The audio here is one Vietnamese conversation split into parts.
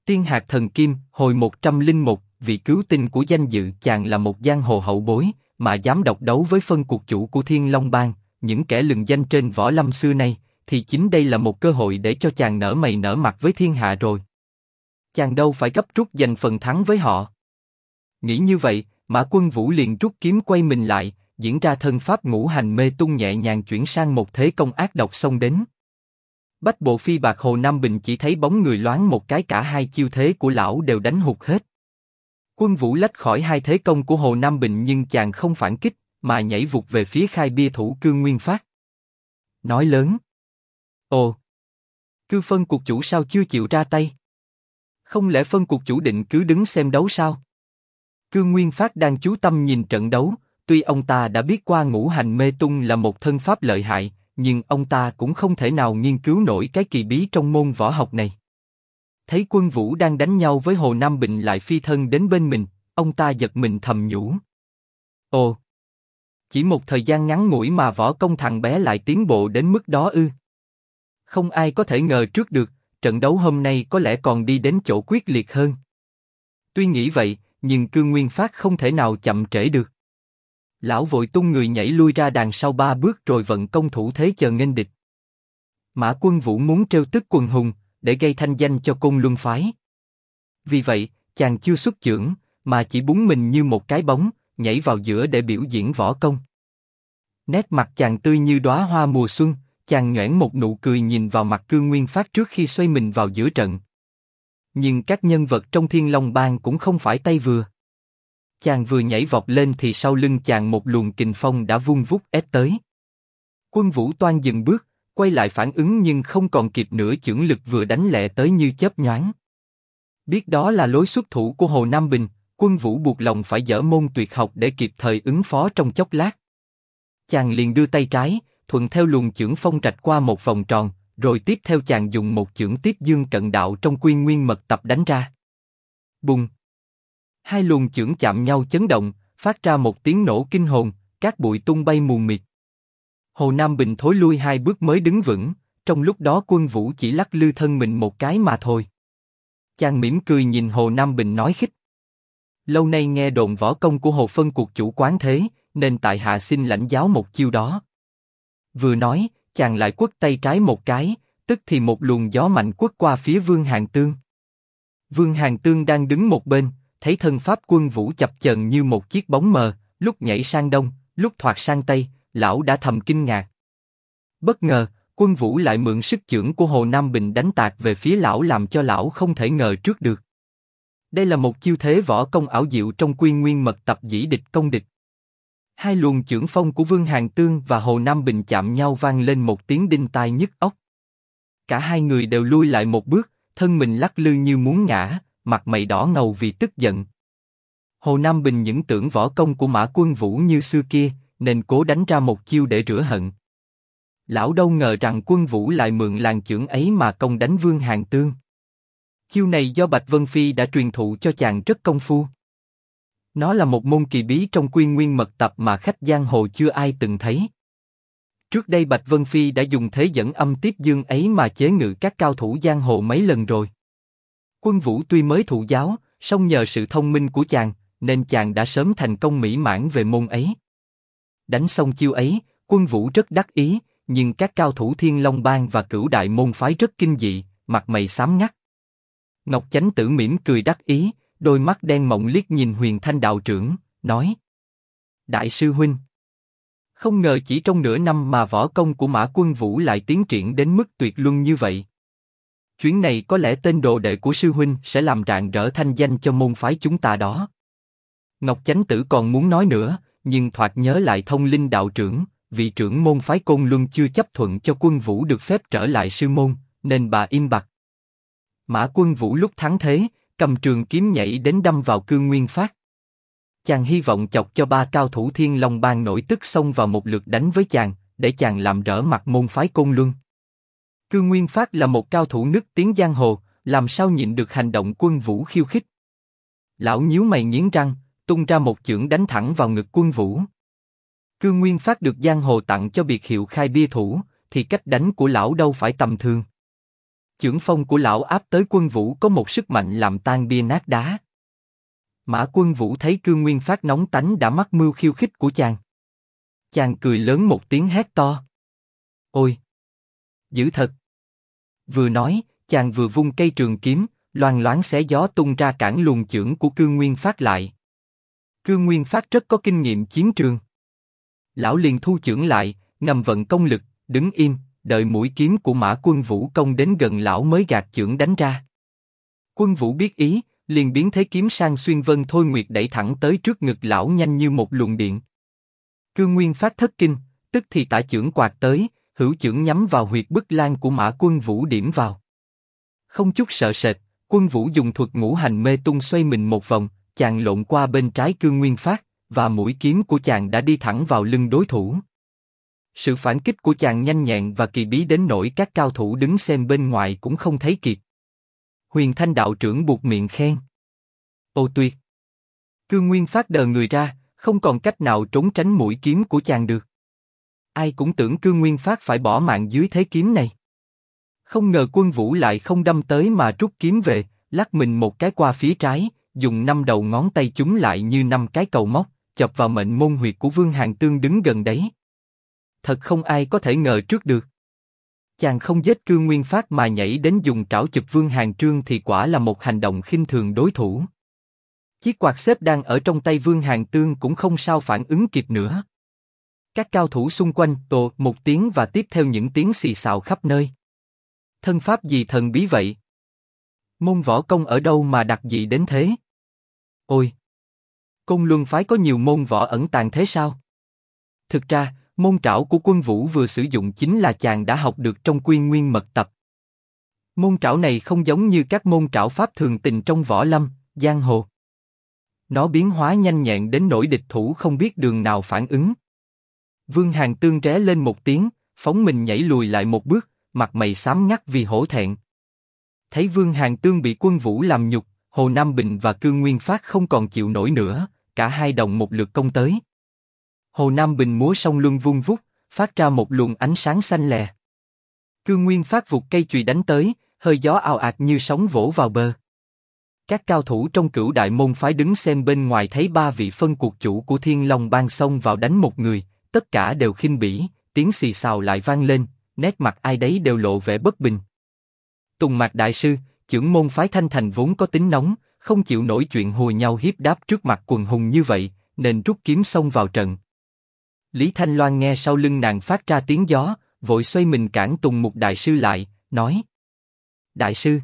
Tiên hạt thần kim, hồi 101, vị cứu tinh của danh dự. Chàng là một giang hồ hậu bối, mà dám độc đấu với phân cuộc chủ của Thiên Long Bang, những kẻ lừng danh trên võ lâm xưa nay, thì chính đây là một cơ hội để cho chàng nở mày nở mặt với thiên hạ rồi. Chàng đâu phải gấp rút giành phần thắng với họ. Nghĩ như vậy, Mã Quân Vũ liền rút kiếm quay mình lại, diễn ra thân pháp ngũ hành mê tung nhẹ nhàng chuyển sang một thế công ác độc xông đến. Bách Bộ Phi Bạc Hồ Nam Bình chỉ thấy bóng người loáng một cái, cả hai chiêu thế của lão đều đánh hụt hết. Quân Vũ lách khỏi hai thế công của Hồ Nam Bình nhưng chàng không phản kích, mà nhảy vụt về phía khai bia thủ Cương Nguyên Phát. Nói lớn: Ồ! Cư phân cuộc chủ sao chưa chịu ra tay? Không lẽ phân cuộc chủ định cứ đứng xem đấu sao? Cương Nguyên Phát đang chú tâm nhìn trận đấu, tuy ông ta đã biết qua ngũ hành mê tung là một thân pháp lợi hại, nhưng ông ta cũng không thể nào nghiên cứu nổi cái kỳ bí trong môn võ học này. Thấy Quân Vũ đang đánh nhau với Hồ Nam Bình lại phi thân đến bên mình, ông ta giật mình thầm nhủ: Ồ! Chỉ một thời gian ngắn ngủi mà võ công thằng bé lại tiến bộ đến mức đó ư? Không ai có thể ngờ trước được, trận đấu hôm nay có lẽ còn đi đến chỗ quyết liệt hơn. Tuy nghĩ vậy, nhưng Cương Nguyên Phát không thể nào chậm trễ được. Lão vội tung người nhảy lui ra đằng sau 3 bước rồi vận công thủ thế chờ nghênh địch. Mã Quân Vũ muốn trêu tức quần hùng, để gây thanh danh cho Côn Luân phái. Vì vậy, chàng chưa xuất chưởng, mà chỉ búng mình như một cái bóng, nhảy vào giữa để biểu diễn võ công. Nét mặt chàng tươi như đóa hoa mùa xuân, chàng nhoẻn một nụ cười nhìn vào mặt Cương Nguyên Phát trước khi xoay mình vào giữa trận. Nhưng các nhân vật trong Thiên Long Bang cũng không phải tay vừa. Chàng vừa nhảy vọt lên thì sau lưng chàng một luồng kình phong đã vung vút ép tới. Quân Vũ toan dừng bước, quay lại phản ứng nhưng không còn kịp nữa, chưởng lực vừa đánh lẹ tới như chớp nhoáng. Biết đó là lối xuất thủ của Hồ Nam Bình, Quân Vũ buộc lòng phải dở môn tuyệt học để kịp thời ứng phó trong chốc lát. Chàng liền đưa tay trái, thuận theo luồng chưởng phong rạch qua một vòng tròn, rồi tiếp theo chàng dùng một chưởng tiếp dương cận đạo trong Quy Nguyên Mật Tập đánh ra. Bùng! Hai luồng chưởng chạm nhau chấn động, phát ra một tiếng nổ kinh hồn, cát bụi tung bay mù mịt. Hồ Nam Bình thối lui 2 bước mới đứng vững, trong lúc đó Quân Vũ chỉ lắc lư thân mình một cái mà thôi. Chàng mỉm cười nhìn Hồ Nam Bình nói khích: Lâu nay nghe đồn võ công của Hồ phân cuộc chủ quán thế, nên tại hạ xin lãnh giáo một chiêu đó. Vừa nói, chàng lại quất tay trái một cái, tức thì một luồng gió mạnh quất qua phía Vương Hàn Tương. Vương Hàn Tương đang đứng một bên, thấy thân pháp Quân Vũ chập chờn như một chiếc bóng mờ, lúc nhảy sang đông, lúc thoạt sang tây, lão đã thầm kinh ngạc. Bất ngờ, Quân Vũ lại mượn sức chưởng của Hồ Nam Bình đánh tạt về phía lão, làm cho lão không thể ngờ trước được. Đây là một chiêu thế võ công ảo diệu trong Quy Nguyên Mật Tập dĩ địch công địch. Hai luồng chưởng phong của Vương Hàn Tương và Hồ Nam Bình chạm nhau vang lên một tiếng đinh tai nhức óc. Cả hai người đều lui lại một bước, thân mình lắc lư như muốn ngã, mặt mày đỏ ngầu vì tức giận. Hồ Nam Bình những tưởng võ công của Mã Quân Vũ như xưa kia, nên cố đánh ra một chiêu để rửa hận. Lão đâu ngờ rằng Quân Vũ lại mượn làn chưởng ấy mà công đánh Vương Hàn Tương. Chiêu này do Bạch Vân Phi đã truyền thụ cho chàng rất công phu. Nó là một môn kỳ bí trong Quy Nguyên Mật Tập mà khách giang hồ chưa ai từng thấy. Trước đây Bạch Vân Phi đã dùng thế dẫn âm tiếp dương ấy mà chế ngự các cao thủ giang hồ mấy lần rồi. Quân Vũ tuy mới thụ giáo, song nhờ sự thông minh của chàng, nên chàng đã sớm thành công mỹ mãn về môn ấy. Đánh xong chiêu ấy, Quân Vũ rất đắc ý, nhưng các cao thủ Thiên Long Bang và Cửu Đại môn phái rất kinh dị, mặt mày xám ngắt. Ngọc Chánh Tử mỉm cười đắc ý, đôi mắt đen mộng liếc nhìn Huyền Thanh đạo trưởng, nói: Đại sư huynh, không ngờ chỉ trong nửa năm mà võ công của Mã Quân Vũ lại tiến triển đến mức tuyệt luân như vậy. Chuyến này có lẽ tên đồ đệ của sư huynh sẽ làm rạng rỡ thanh danh cho môn phái chúng ta đó. Ngọc Chánh Tử còn muốn nói nữa, nhưng thoạt nhớ lại Thông Linh đạo trưởng, vị trưởng môn phái Côn Luân chưa chấp thuận cho Quân Vũ được phép trở lại sư môn, nên bà im bặt. Mã Quân Vũ lúc thắng thế, cầm trường kiếm nhảy đến đâm vào Cương Nguyên Phát. Chàng hy vọng chọc cho 3 cao thủ Thiên Long Bang nổi tức xông vào một lượt đánh với chàng, để chàng làm rỡ mặt môn phái Côn Luân. Cương Nguyên Phát là một cao thủ nức tiếng giang hồ, làm sao nhịn được hành động Quân Vũ khiêu khích. Lão nhíu mày nghiến răng, tung ra một chưởng đánh thẳng vào ngực Quân Vũ. Cương Nguyên Phát được giang hồ tặng cho biệt hiệu khai bia thủ, thì cách đánh của lão đâu phải tầm thường. Chưởng phong của lão áp tới Quân Vũ có một sức mạnh làm tan bia nát đá. Mã Quân Vũ thấy Cương Nguyên Phát nóng tánh đã mắc mưu khiêu khích của chàng. Chàng cười lớn một tiếng hét to. Ôi! Dữ thật! Vừa nói, chàng vừa vung cây trường kiếm, loang loáng xé gió tung ra cản luồng chưởng của Cương Nguyên Phát lại. Cương Nguyên Phát rất có kinh nghiệm chiến trường. Lão liền thu chưởng lại, ngầm vận công lực, đứng im, đợi mũi kiếm của Mã Quân Vũ công đến gần lão mới gạt chưởng đánh ra. Quân Vũ biết ý, liền biến thế kiếm sang xuyên vân thôi nguyệt đẩy thẳng tới trước ngực lão nhanh như một luồng điện. Cương Nguyên Phát thất kinh, tức thì tả chưởng quạt tới, hữu chưởng nhắm vào huyệt bức lan của Mã Quân Vũ điểm vào. Không chút sợ sệt, Quân Vũ dùng thuật ngũ hành mê tung xoay mình một vòng, chàng lộn qua bên trái Cương Nguyên Phát, và mũi kiếm của chàng đã đi thẳng vào lưng đối thủ. Sự phản kích của chàng nhanh nhẹn và kỳ bí đến nỗi các cao thủ đứng xem bên ngoài cũng không thấy kịp. Huyền Thanh đạo trưởng buột miệng khen. Ô tuyệt! Cương Nguyên Phát đờ người ra, không còn cách nào trốn tránh mũi kiếm của chàng được. Ai cũng tưởng Cương Nguyên Phát phải bỏ mạng dưới thế kiếm này. Không ngờ Quân Vũ lại không đâm tới mà rút kiếm về, lắc mình một cái qua phía trái, dùng 5 đầu ngón tay chúng lại như 5 cái cầu móc, chọc vào mệnh môn huyệt của Vương Hàn Tương đứng gần đấy. Thật không ai có thể ngờ trước được. Chàng không giết Cương Nguyên Phát mà nhảy đến dùng trảo chụp Vương Hàn Trương thì quả là một hành động khinh thường đối thủ. Chiếc quạt xếp đang ở trong tay Vương Hàn Tương cũng không sao phản ứng kịp nữa. Các cao thủ xung quanh ồ một tiếng và tiếp theo những tiếng xì xào khắp nơi. Thân pháp gì thần bí vậy? Môn võ công ở đâu mà đặc dị đến thế? Ôi! Côn Luân phái có nhiều môn võ ẩn tàng thế sao? Thực ra, môn trảo của Quân Vũ vừa sử dụng chính là chàng đã học được trong Quy Nguyên mật tập. Môn trảo này không giống như các môn trảo pháp thường tình trong võ lâm, giang hồ. Nó biến hóa nhanh nhẹn đến nỗi địch thủ không biết đường nào phản ứng. Vương Hàn Tương ré lên một tiếng, phóng mình nhảy lùi lại một bước, mặt mày xám ngắt vì hổ thẹn. Thấy Vương Hàn Tương bị Quân Vũ làm nhục, Hồ Nam Bình và Cương Nguyên Phát không còn chịu nổi nữa, cả hai đồng một lượt công tới. Hồ Nam Bình múa song luân vung vút, phát ra một luồng ánh sáng xanh lè. Cương Nguyên Phát vụt cây chùy đánh tới, hơi gió ào ạt như sóng vỗ vào bờ. Các cao thủ trong Cửu Đại môn phái đứng xem bên ngoài thấy ba vị phân cuộc chủ của Thiên Long Bang xông vào đánh một người, tất cả đều khinh bỉ, tiếng xì xào lại vang lên, nét mặt ai đấy đều lộ vẻ bất bình. Tùng Mạc đại sư, chưởng môn phái Thanh Thành vốn có tính nóng, không chịu nổi chuyện hùa nhau hiếp đáp trước mặt quần hùng như vậy, nên rút kiếm xông vào trận. Lý Thanh Loan nghe sau lưng nàng phát ra tiếng gió, vội xoay mình cản Tùng Mục đại sư lại, nói: Đại sư,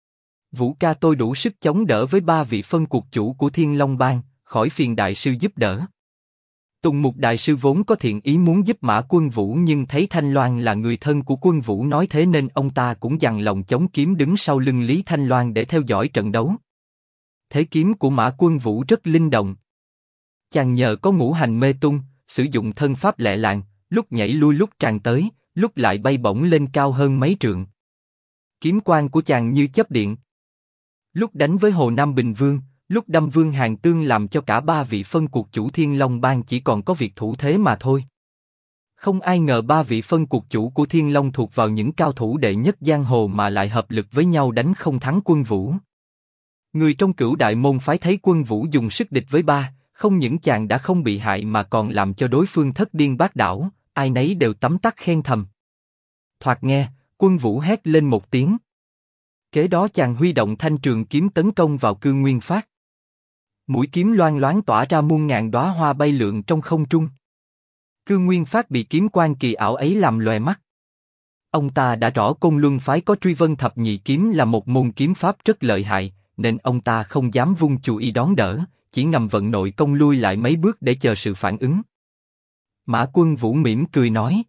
Vũ ca tôi đủ sức chống đỡ với ba vị phân cuộc chủ của Thiên Long Bang, khỏi phiền đại sư giúp đỡ. Tùng Mục đại sư vốn có thiện ý muốn giúp Mã Quân Vũ nhưng thấy Thanh Loan là người thân của Quân Vũ nói thế nên ông ta cũng dằn lòng chống kiếm đứng sau lưng Lý Thanh Loan để theo dõi trận đấu. Thế kiếm của Mã Quân Vũ rất linh động. Chàng nhờ có ngũ hành mê tung, sử dụng thân pháp lẹ làng, lúc nhảy lui lúc tràn tới, lúc lại bay bổng lên cao hơn mấy trượng. Kiếm quang của chàng như chớp điện. Lúc đánh với Hồ Nam Bình Vương, lúc đâm Vương Hàn Tương làm cho cả ba vị phân cuộc chủ Thiên Long Bang chỉ còn có việc thủ thế mà thôi. Không ai ngờ ba vị phân cuộc chủ của Thiên Long thuộc vào những cao thủ đệ nhất giang hồ mà lại hợp lực với nhau đánh không thắng Quân Vũ. Người trong Cửu Đại môn phái thấy Quân Vũ dùng sức địch với ba, không những chàng đã không bị hại mà còn làm cho đối phương thất điên bát đảo, ai nấy đều tấm tắc khen thầm. Thoạt nghe, Quân Vũ hét lên một tiếng. Kế đó chàng huy động thanh trường kiếm tấn công vào Cương Nguyên Phát. Mũi kiếm loang loáng tỏa ra muôn ngàn đóa hoa bay lượn trong không trung. Cương Nguyên Phát bị kiếm quang kỳ ảo ấy làm lòe mắt. Ông ta đã rõ Côn Luân phái có Truy Vân Thập Nhị kiếm là một môn kiếm pháp rất lợi hại, nên ông ta không dám vung chùy y đón đỡ, chỉ ngầm vận nội công lui lại mấy bước để chờ sự phản ứng. Mã Quân Vũ mỉm cười nói: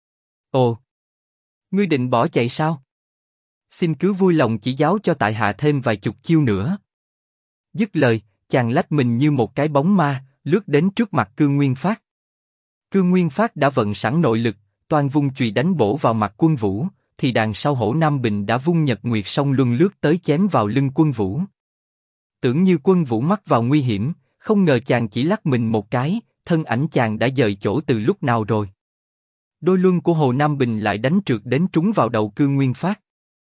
Ồ, ngươi định bỏ chạy sao? Xin cứ vui lòng chỉ giáo cho tại hạ thêm vài chục chiêu nữa. Dứt lời, chàng lách mình như một cái bóng ma, lướt đến trước mặt Cương Nguyên Phát. Cương Nguyên Phát đã vận sẵn nội lực, toan vung chùy đánh bổ vào mặt Quân Vũ, thì đằng sau Hổ Nam Bình đã vung Nhật Nguyệt Song Luân lướt tới chém vào lưng Quân Vũ. Tưởng như Quân Vũ mắc vào nguy hiểm, không ngờ chàng chỉ lắc mình một cái, thân ảnh chàng đã dời chỗ từ lúc nào rồi. Đôi luân của Hồ Nam Bình lại đánh trượt đến trúng vào đầu Cương Nguyên Phát.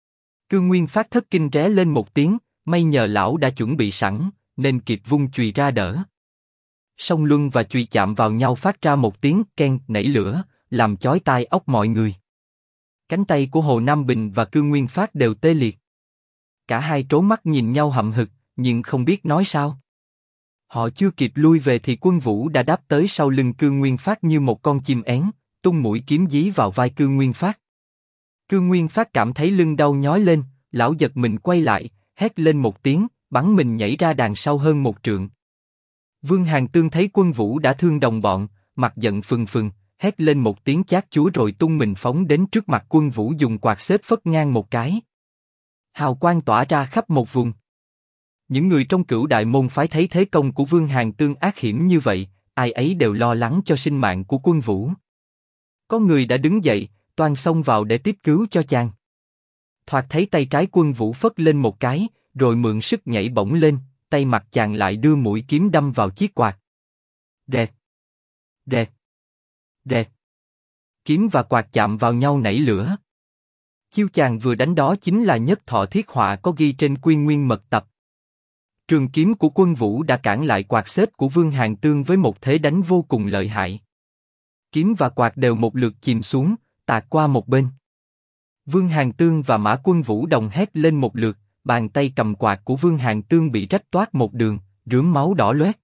Cương Nguyên Phát thất kinh ré lên một tiếng, may nhờ lão đã chuẩn bị sẵn, nên kịp vung chùy ra đỡ. Song luân và chùy chạm vào nhau phát ra một tiếng keng nảy lửa, làm chói tai óc mọi người. Cánh tay của Hồ Nam Bình và Cương Nguyên Phát đều tê liệt. Cả hai trố mắt nhìn nhau hậm hực, nhưng không biết nói sao. Họ chưa kịp lui về thì Quân Vũ đã đáp tới sau lưng Cương Nguyên Phát như một con chim én, tung mũi kiếm dí vào vai Cương Nguyên Phát. Cương Nguyên Phát cảm thấy lưng đau nhói lên, lão giật mình quay lại, hét lên một tiếng, bắn mình nhảy ra đằng sau hơn một trượng. Vương Hàn Tương thấy Quân Vũ đã thương đồng bọn, mặt giận phừng phừng, hét lên một tiếng chát chúa rồi tung mình phóng đến trước mặt Quân Vũ dùng quạt xếp phất ngang một cái. Hào quang tỏa ra khắp một vùng. Những người trong Cửu Đại môn phái thấy thế công của Vương Hàn Tương ác hiểm như vậy, ai ấy đều lo lắng cho sinh mạng của Quân Vũ. Có người đã đứng dậy, toan xông vào để tiếp cứu cho chàng. Thoạt thấy tay trái Quân Vũ phất lên một cái, rồi mượn sức nhảy bổng lên, tay mặt chàng lại đưa mũi kiếm đâm vào chiếc quạt. Rẹt, rẹt, rẹt. Kiếm và quạt chạm vào nhau nảy lửa. Chiêu chàng vừa đánh đó chính là nhất thọ thiết họa có ghi trên Quy Nguyên mật tập. Trường kiếm của Quân Vũ đã cản lại quạt xếp của Vương Hàn Tương với một thế đánh vô cùng lợi hại. Kiếm và quạt đều một lượt chìm xuống, tạt qua một bên. Vương Hàn Tương và Mã Quân Vũ đồng hét lên một lượt, bàn tay cầm quạt của Vương Hàn Tương bị rách toát một đường, rướm máu đỏ loét.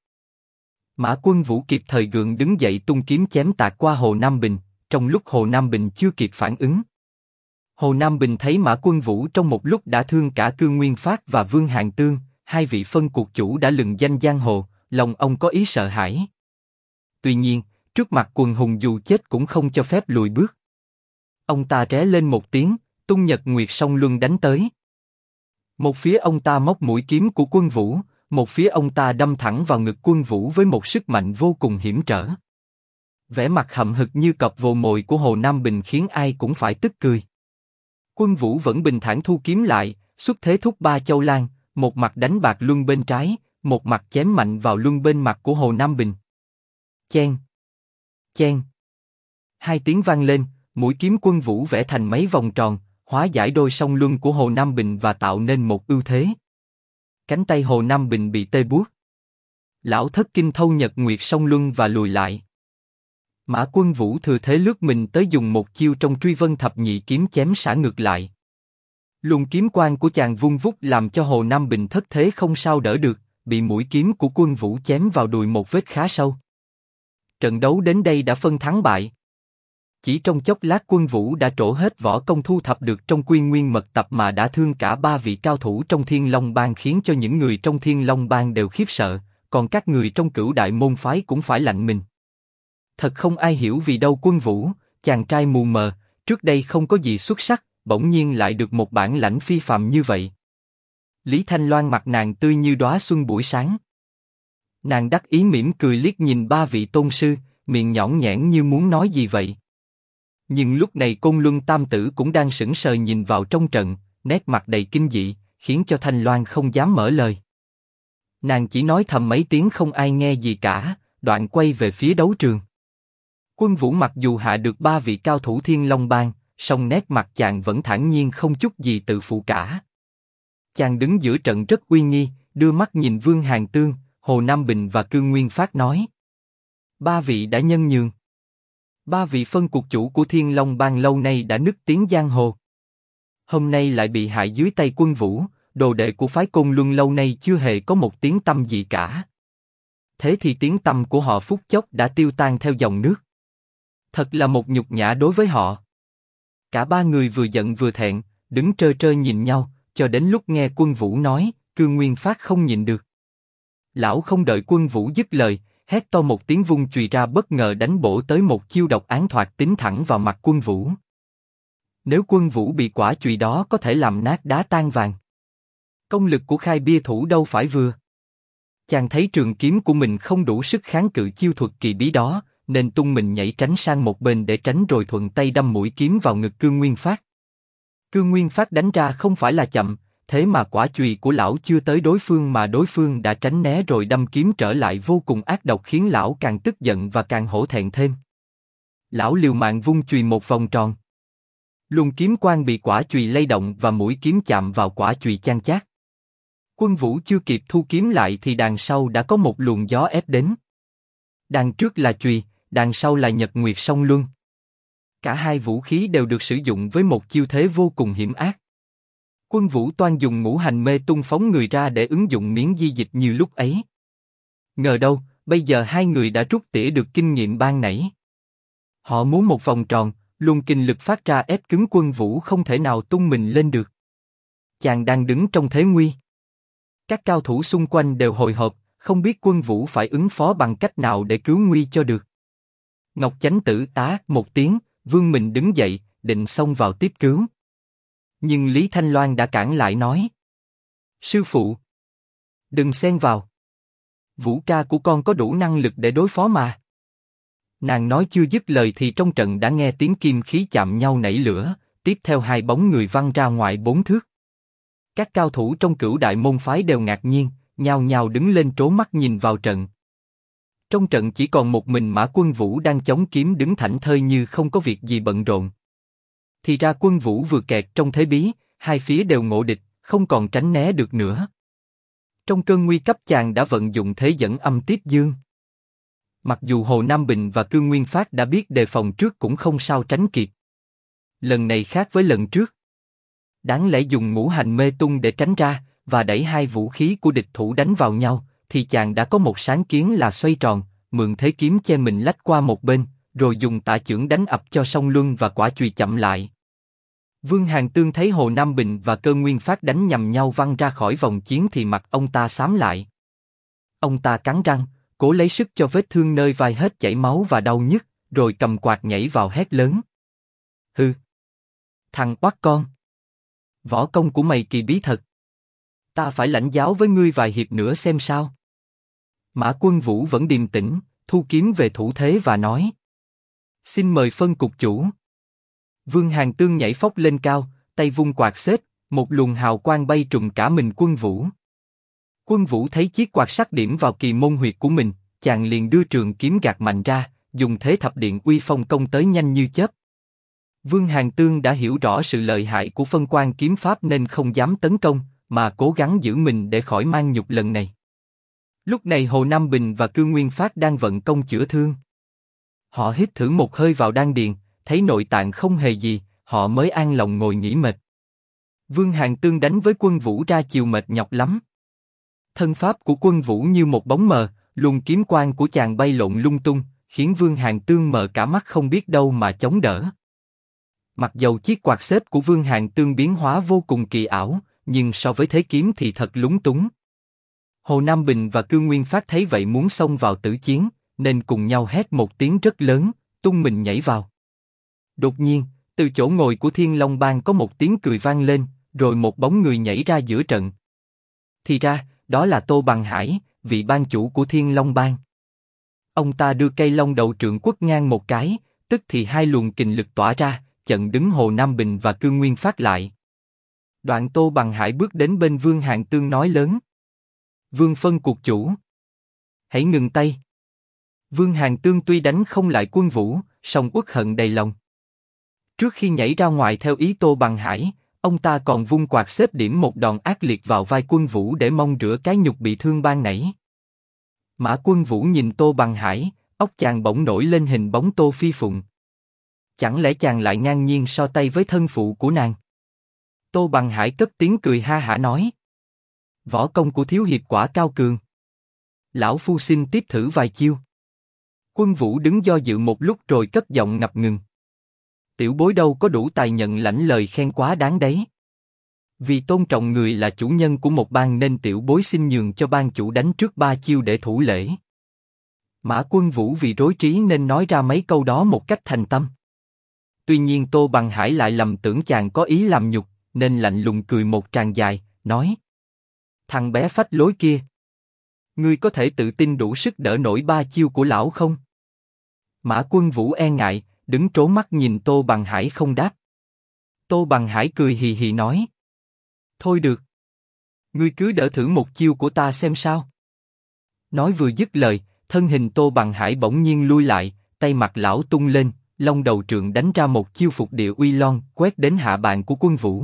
Mã Quân Vũ kịp thời gượng đứng dậy tung kiếm chém tạt qua Hồ Nam Bình, trong lúc Hồ Nam Bình chưa kịp phản ứng. Hồ Nam Bình thấy Mã Quân Vũ trong một lúc đã thương cả Cương Nguyên Phát và Vương Hàn Tương, hai vị phân cuộc chủ đã lừng danh giang hồ, lòng ông có ý sợ hãi. Tuy nhiên, trước mặt quần hùng dù chết cũng không cho phép lùi bước. Ông ta ré lên một tiếng, tung Nhật Nguyệt Song Luân đánh tới. Một phía ông ta móc mũi kiếm của Quân Vũ, một phía ông ta đâm thẳng vào ngực Quân Vũ với một sức mạnh vô cùng hiểm trở. Vẻ mặt hậm hực như cọp vồ mồi của Hồ Nam Bình khiến ai cũng phải tức cười. Quân Vũ vẫn bình thản thu kiếm lại, xuất thế thúc ba châu lan, một mặt đánh bạc luân bên trái, một mặt chém mạnh vào luân bên mặt của Hồ Nam Bình. Chen, chen. Hai tiếng vang lên, mũi kiếm Quân Vũ vẽ thành mấy vòng tròn, hóa giải đôi song luân của Hồ Nam Bình và tạo nên một ưu thế. Cánh tay Hồ Nam Bình bị tê buốt. Lão thất kinh thâu Nhật Nguyệt Song Luân và lùi lại. Mã Quân Vũ thừa thế lướt mình tới dùng một chiêu trong Truy Vân Thập Nhị kiếm chém xả ngược lại. Luồng kiếm quang của chàng vung vút làm cho Hồ Nam Bình thất thế không sao đỡ được, bị mũi kiếm của Quân Vũ chém vào đùi một vết khá sâu. Trận đấu đến đây đã phân thắng bại. Chỉ trong chốc lát Quân Vũ đã trổ hết võ công thu thập được trong Quy Nguyên mật tập mà đã thương cả ba vị cao thủ trong Thiên Long Bang khiến cho những người trong Thiên Long Bang đều khiếp sợ, còn các người trong Cửu Đại môn phái cũng phải lạnh mình. Thật không ai hiểu vì đâu Quân Vũ, chàng trai mù mờ, trước đây không có gì xuất sắc, bỗng nhiên lại được một bản lãnh phi phàm như vậy. Lý Thanh Loan mặt nàng tươi như đóa xuân buổi sáng. Nàng đắc ý mỉm cười liếc nhìn ba vị tôn sư, miệng nhõn nhẽn như muốn nói gì vậy. Nhưng lúc này Côn Luân Tam Tử cũng đang sững sờ nhìn vào trong trận, nét mặt đầy kinh dị, khiến cho Thanh Loan không dám mở lời. Nàng chỉ nói thầm mấy tiếng không ai nghe gì cả, đoạn quay về phía đấu trường. Quân Vũ mặc dù hạ được ba vị cao thủ Thiên Long Bang, song nét mặt chàng vẫn thản nhiên không chút gì tự phụ cả. Chàng đứng giữa trận rất uy nghi, đưa mắt nhìn Vương Hàn Tương, Hồ Nam Bình và Cương Nguyên Phát nói: ba vị đã nhân nhường. Ba vị phân cuộc chủ của Thiên Long Bang lâu nay đã nức tiếng giang hồ. Hôm nay lại bị hại dưới tay Quân Vũ, đồ đệ của phái Côn Luân lâu nay chưa hề có một tiếng tăm gì cả. Thế thì tiếng tăm của họ phút chốc đã tiêu tan theo dòng nước. Thật là một nhục nhã đối với họ. Cả ba người vừa giận vừa thẹn, đứng trơ trơ nhìn nhau, cho đến lúc nghe Quân Vũ nói, Cương Nguyên Phát không nhịn được. Lão không đợi Quân Vũ dứt lời, hét to một tiếng vung chùy ra bất ngờ đánh bổ tới một chiêu độc án thoạt tính thẳng vào mặt Quân Vũ. Nếu Quân Vũ bị quả chùy đó có thể làm nát đá tan vàng. Công lực của Khai Bia Thủ đâu phải vừa. Chàng thấy trường kiếm của mình không đủ sức kháng cự chiêu thuật kỳ bí đó, nên tung mình nhảy tránh sang một bên để tránh rồi thuận tay đâm mũi kiếm vào ngực Cương Nguyên Phát. Cương Nguyên Phát đánh ra không phải là chậm, thế mà quả chùy của lão chưa tới đối phương mà đối phương đã tránh né rồi đâm kiếm trở lại vô cùng ác độc khiến lão càng tức giận và càng hổ thẹn thêm. Lão liều mạng vung chùy một vòng tròn. Luân kiếm quang bị quả chùy lay động và mũi kiếm chạm vào quả chùy chan chát. Quân Vũ chưa kịp thu kiếm lại thì đằng sau đã có một luồng gió ép đến. Đằng trước là chùy, đằng sau là Nhật Nguyệt Song Luân. Cả hai vũ khí đều được sử dụng với một chiêu thế vô cùng hiểm ác. Quân Vũ toan dùng ngũ hành mê tung phóng người ra để ứng dụng miếng di dịch như lúc ấy. Ngờ đâu, bây giờ hai người đã rút tỉa được kinh nghiệm ban nãy. Họ muốn một vòng tròn, luồng kinh lực phát ra ép cứng Quân Vũ không thể nào tung mình lên được. Chàng đang đứng trong thế nguy. Các cao thủ xung quanh đều hồi hộp, không biết Quân Vũ phải ứng phó bằng cách nào để cứu nguy cho được. Ngọc Chánh Tử á một tiếng, vươn mình đứng dậy, định xông vào tiếp cứu. Nhưng Lý Thanh Loan đã cản lại nói: Sư phụ, đừng xen vào. Vũ ca của con có đủ năng lực để đối phó mà. Nàng nói chưa dứt lời thì trong trận đã nghe tiếng kim khí chạm nhau nảy lửa, tiếp theo hai bóng người văng ra ngoài 4 thước. Các cao thủ trong Cửu Đại môn phái đều ngạc nhiên, nhao nhao đứng lên trố mắt nhìn vào trận. Trong trận chỉ còn một mình Mã Quân Vũ đang chống kiếm đứng thảnh thơi như không có việc gì bận rộn. Thì ra Quân Vũ vừa kẹt trong thế bí, hai phía đều ngộ địch, không còn tránh né được nữa. Trong cơn nguy cấp chàng đã vận dụng thế dẫn âm tiếp dương. Mặc dù Hồ Nam Bình và Cương Nguyên Phát đã biết đề phòng trước cũng không sao tránh kịp. Lần này khác với lần trước. Đáng lẽ dùng ngũ hành mê tung để tránh ra, và đẩy hai vũ khí của địch thủ đánh vào nhau, thì chàng đã có một sáng kiến là xoay tròn, mượn thế kiếm che mình lách qua một bên, rồi dùng tả chưởng đánh ập cho song luân và quả chùy chậm lại. Vương Hàn Tương thấy Hồ Nam Bình và Cơ Nguyên Phát đánh nhầm nhau văng ra khỏi vòng chiến thì mặt ông ta xám lại. Ông ta cắn răng, cố lấy sức cho vết thương nơi vai hết chảy máu và đau nhức, rồi cầm quạt nhảy vào hét lớn: Hừ, thằng oắt con, võ công của mày kỳ bí thật. Ta phải lãnh giáo với ngươi vài hiệp nữa xem sao. Mã Quân Vũ vẫn điềm tĩnh, thu kiếm về thủ thế và nói: Xin mời phân cục chủ. Vương Hàn Tương nhảy phóc lên cao, tay vung quạt xếp, một luồng hào quang bay trùm cả mình Quân Vũ. Quân Vũ thấy chiếc quạt sắc điểm vào kỳ môn huyệt của mình, chàng liền đưa trường kiếm gạt mạnh ra, dùng thế thập điện uy phong công tới nhanh như chớp. Vương Hàn Tương đã hiểu rõ sự lợi hại của phân quang kiếm pháp nên không dám tấn công, mà cố gắng giữ mình để khỏi mang nhục lần này. Lúc này Hồ Nam Bình và Cương Nguyên Phát đang vận công chữa thương. Họ hít thử một hơi vào đan điền, thấy nội tạng không hề gì, họ mới an lòng ngồi nghỉ mệt. Vương Hàn Tương đánh với Quân Vũ ra chiều mệt nhọc lắm. Thân pháp của Quân Vũ như một bóng mờ, luồng kiếm quang của chàng bay lộn lung tung, khiến Vương Hàn Tương mờ cả mắt không biết đâu mà chống đỡ. Mặc dầu chiếc quạt xếp của Vương Hàn Tương biến hóa vô cùng kỳ ảo, nhưng so với thế kiếm thì thật lúng túng. Hồ Nam Bình và Cương Nguyên Phát thấy vậy muốn xông vào tử chiến, nên cùng nhau hét một tiếng rất lớn, tung mình nhảy vào. Đột nhiên, từ chỗ ngồi của Thiên Long Bang có một tiếng cười vang lên, rồi một bóng người nhảy ra giữa trận. Thì ra, đó là Tô Bằng Hải, vị ban chủ của Thiên Long Bang. Ông ta đưa cây long đầu trượng quất ngang một cái, tức thì hai luồng kình lực tỏa ra, chặn đứng Hồ Nam Bình và Cương Nguyên Phát lại. Đoạn Tô Bằng Hải bước đến bên Vương Hàn Tương nói lớn: Vương phân cuộc chủ, hãy ngừng tay. Vương Hàn Tương tuy đánh không lại Quân Vũ, song uất hận đầy lòng. Trước khi nhảy ra ngoài theo ý Tô Bằng Hải, ông ta còn vung quạt xếp điểm một đòn ác liệt vào vai Quân Vũ để mong rửa cái nhục bị thương ban nãy. Mã Quân Vũ nhìn Tô Bằng Hải, óc chàng bỗng nổi lên hình bóng Tô Phi Phụng. Chẳng lẽ chàng lại ngang nhiên so tay với thân phụ của nàng? Tô Bằng Hải cất tiếng cười ha hả nói: Võ công của thiếu hiệp quả cao cường. Lão phu xin tiếp thử vài chiêu. Quân Vũ đứng do dự một lúc rồi cất giọng ngập ngừng: Tiểu bối đâu có đủ tài nhận lãnh lời khen quá đáng đấy. Vì tôn trọng người là chủ nhân của một bang nên tiểu bối xin nhường cho bang chủ đánh trước 3 chiêu để thủ lễ. Mã Quân Vũ vì rối trí nên nói ra mấy câu đó một cách thành tâm. Tuy nhiên Tô Bằng Hải lại lầm tưởng chàng có ý làm nhục, nên lạnh lùng cười một tràng dài, nói: Thằng bé phách lối kia, ngươi có thể tự tin đủ sức đỡ nổi 3 chiêu của lão không? Mã Quân Vũ e ngại, đứng trố mắt nhìn Tô Bằng Hải không đáp. Tô Bằng Hải cười hì hì nói: Thôi được, ngươi cứ đỡ thử một chiêu của ta xem sao. Nói vừa dứt lời, thân hình Tô Bằng Hải bỗng nhiên lui lại, tay mặt lão tung lên, Long đầu trượng đánh ra một chiêu phục địa uy loan, quét đến hạ bàn của Quân Vũ.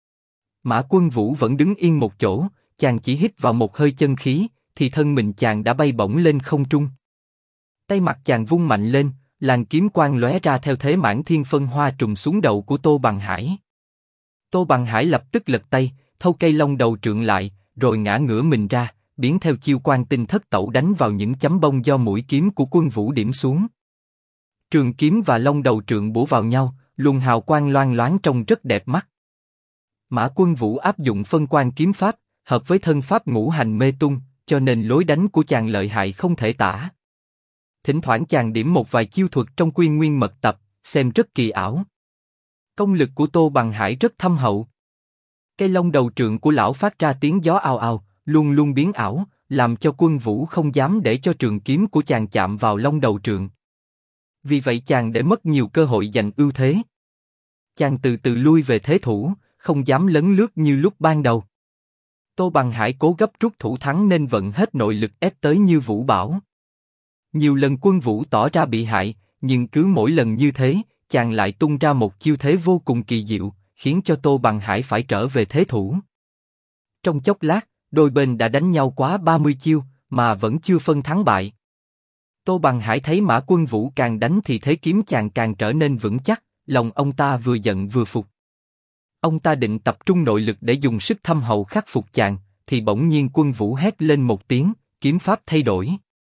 Mã Quân Vũ vẫn đứng yên một chỗ, chàng chỉ hít vào một hơi chân khí, thì thân mình chàng đã bay bổng lên không trung. Tay mặt chàng vung mạnh lên, làn kiếm quang lóe ra theo thế mãn thiên phân hoa trùng xuống đầu của Tô Bằng Hải. Tô Bằng Hải lập tức lật tay, thâu cây long đầu trượng lại, rồi ngã ngửa mình ra, biến theo chiêu quang tinh thất tẩu đánh vào những chấm bông do mũi kiếm của Quân Vũ điểm xuống. Trường kiếm và long đầu trượng bổ vào nhau, luồng hào quang loang loáng trông rất đẹp mắt. Mã Quân Vũ áp dụng phân quang kiếm pháp, hợp với thân pháp ngũ hành mê tung, cho nên lối đánh của chàng lợi hại không thể tả. Thỉnh thoảng chàng điểm một vài chiêu thuật trong Quy Nguyên Mật Tập, xem rất kỳ ảo. Công lực của Tô Bằng Hải rất thâm hậu. Cây long đầu trượng của lão phát ra tiếng gió ào ào, luôn luôn biến ảo, làm cho Quân Vũ không dám để cho trường kiếm của chàng chạm vào long đầu trượng. Vì vậy chàng để mất nhiều cơ hội giành ưu thế. Chàng từ từ lui về thế thủ, không dám lấn lướt như lúc ban đầu. Tô Bằng Hải cố gấp rút thủ thắng nên vận hết nội lực ép tới như vũ bão. Nhiều lần Quân Vũ tỏ ra bị hại, nhưng cứ mỗi lần như thế, chàng lại tung ra một chiêu thế vô cùng kỳ diệu, khiến cho Tô Bằng Hải phải trở về thế thủ. Trong chốc lát, đôi bên đã đánh nhau quá 30 chiêu, mà vẫn chưa phân thắng bại. Tô Bằng Hải thấy Mã Quân Vũ càng đánh thì thế kiếm chàng càng trở nên vững chắc, lòng ông ta vừa giận vừa phục. Ông ta định tập trung nội lực để dùng sức thâm hậu khắc phục chàng, thì bỗng nhiên Quân Vũ hét lên một tiếng, kiếm pháp thay đổi.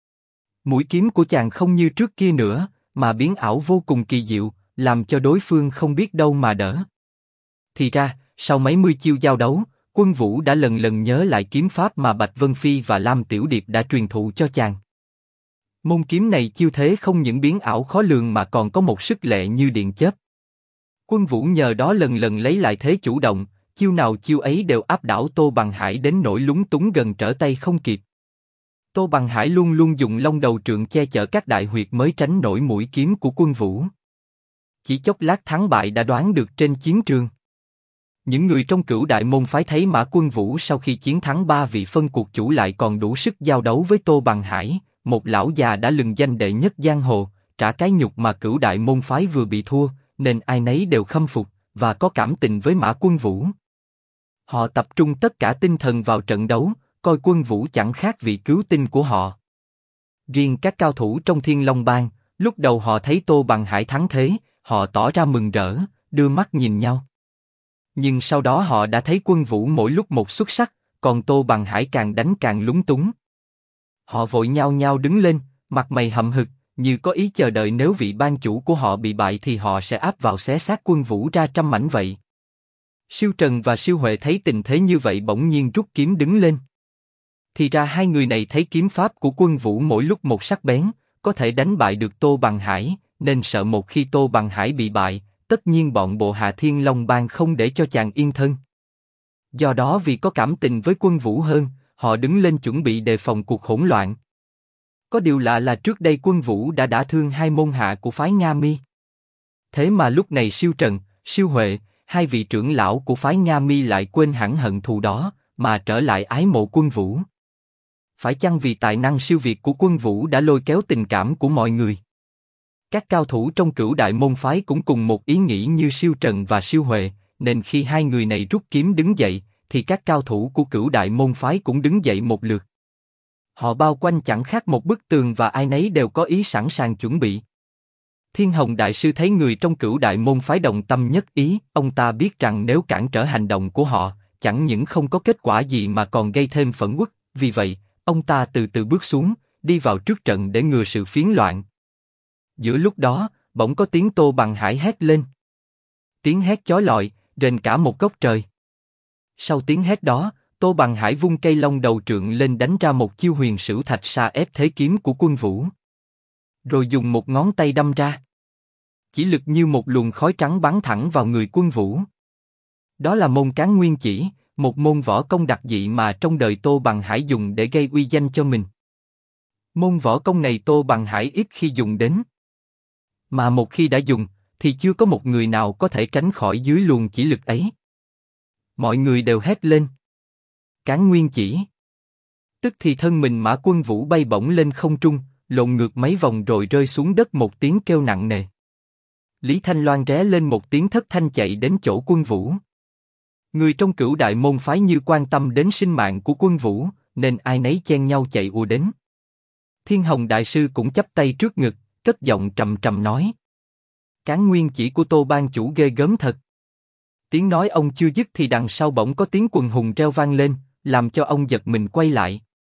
Mũi kiếm của chàng không như trước kia nữa, mà biến ảo vô cùng kỳ diệu, làm cho đối phương không biết đâu mà đỡ. Thì ra, sau mấy mươi chiêu giao đấu, Quân Vũ đã lần lần nhớ lại kiếm pháp mà Bạch Vân Phi và Lam Tiểu Điệp đã truyền thụ cho chàng. Môn kiếm này chiêu thế không những biến ảo khó lường mà còn có một sức lẹ như điện chớp. Quân Vũ nhờ đó lần lần lấy lại thế chủ động, chiêu nào chiêu ấy đều áp đảo Tô Bằng Hải đến nỗi lúng túng gần trở tay không kịp. Tô Bằng Hải luôn luôn dùng long đầu trượng che chở các đại huyệt mới tránh nổi mũi kiếm của Quân Vũ. Chỉ chốc lát thắng bại đã đoán được trên chiến trường. Những người trong Cửu Đại môn phái thấy Mã Quân Vũ sau khi chiến thắng 3 vị phân cuộc chủ lại còn đủ sức giao đấu với Tô Bằng Hải, một lão già đã lừng danh đệ nhất giang hồ, trả cái nhục mà Cửu Đại môn phái vừa bị thua, nên ai nấy đều khâm phục và có cảm tình với Mã Quân Vũ. Họ tập trung tất cả tinh thần vào trận đấu, coi Quân Vũ chẳng khác vị cứu tinh của họ. Riêng các cao thủ trong Thiên Long Bang, lúc đầu họ thấy Tô Bằng Hải thắng thế, họ tỏ ra mừng rỡ, đưa mắt nhìn nhau. Nhưng sau đó họ đã thấy Quân Vũ mỗi lúc một xuất sắc, còn Tô Bằng Hải càng đánh càng lúng túng. Họ vội nhao nhao đứng lên, mặt mày hậm hực, như có ý chờ đợi nếu vị ban chủ của họ bị bại thì họ sẽ áp vào xé xác Quân Vũ ra trăm mảnh vậy. Siêu Trần và Siêu Huệ thấy tình thế như vậy bỗng nhiên rút kiếm đứng lên. Thì ra hai người này thấy kiếm pháp của Quân Vũ mỗi lúc một sắc bén, có thể đánh bại được Tô Bằng Hải, nên sợ một khi Tô Bằng Hải bị bại, tất nhiên bọn bộ hạ Thiên Long Bang không để cho chàng yên thân. Do đó vì có cảm tình với Quân Vũ hơn, họ đứng lên chuẩn bị đề phòng cuộc hỗn loạn. Có điều lạ là trước đây Quân Vũ đã đả thương hai môn hạ của phái Nga Mi. Thế mà lúc này Siêu Trần, Siêu Huệ, hai vị trưởng lão của phái Nga Mi lại quên hẳn hận thù đó, mà trở lại ái mộ Quân Vũ. Phải chăng vì tài năng siêu việt của Quân Vũ đã lôi kéo tình cảm của mọi người? Các cao thủ trong Cửu Đại môn phái cũng cùng một ý nghĩ như Siêu Trần và Siêu Huệ, nên khi hai người này rút kiếm đứng dậy, thì các cao thủ của Cửu Đại môn phái cũng đứng dậy một lượt. Họ bao quanh chẳng khác một bức tường và ai nấy đều có ý sẵn sàng chuẩn bị. Thiên Hồng Đại Sư thấy người trong Cửu Đại môn phái đồng tâm nhất ý, ông ta biết rằng nếu cản trở hành động của họ, chẳng những không có kết quả gì mà còn gây thêm phẫn uất, vì vậy, ông ta từ từ bước xuống, đi vào trước trận để ngừa sự phiến loạn. Giữa lúc đó, bỗng có tiếng Tô Bằng Hải hét lên. Tiếng hét chói lọi, rền cả một góc trời. Sau tiếng hét đó, Tô Bằng Hải vung cây long đầu trượng lên đánh ra một chiêu huyền sửu thạch sa ép thế kiếm của Quân Vũ. Rồi dùng một ngón tay đâm ra. Chỉ lực như một luồng khói trắng bắn thẳng vào người Quân Vũ. Đó là môn Cán Nguyên Chỉ, một môn võ công đặc dị mà trong đời Tô Bằng Hải dùng để gây uy danh cho mình. Môn võ công này Tô Bằng Hải ít khi dùng đến. Mà một khi đã dùng, thì chưa có một người nào có thể tránh khỏi dưới luồng chỉ lực ấy. Mọi người đều hét lên. Cán Nguyên Chỉ. Tức thì thân mình Mã Quân Vũ bay bổng lên không trung, lộn ngược mấy vòng rồi rơi xuống đất một tiếng kêu nặng nề. Lý Thanh Loan ré lên một tiếng thất thanh chạy đến chỗ Quân Vũ. Người trong Cửu Đại môn phái như quan tâm đến sinh mạng của Quân Vũ, nên ai nấy chen nhau chạy ùa đến. Thiên Hồng Đại Sư cũng chắp tay trước ngực, cất giọng trầm trầm nói: Cán nguyên chỉ của Tô ban chủ ghê gớm thật. Tiếng nói ông chưa dứt thì đằng sau bỗng có tiếng quần hùng reo vang lên, làm cho ông giật mình quay lại.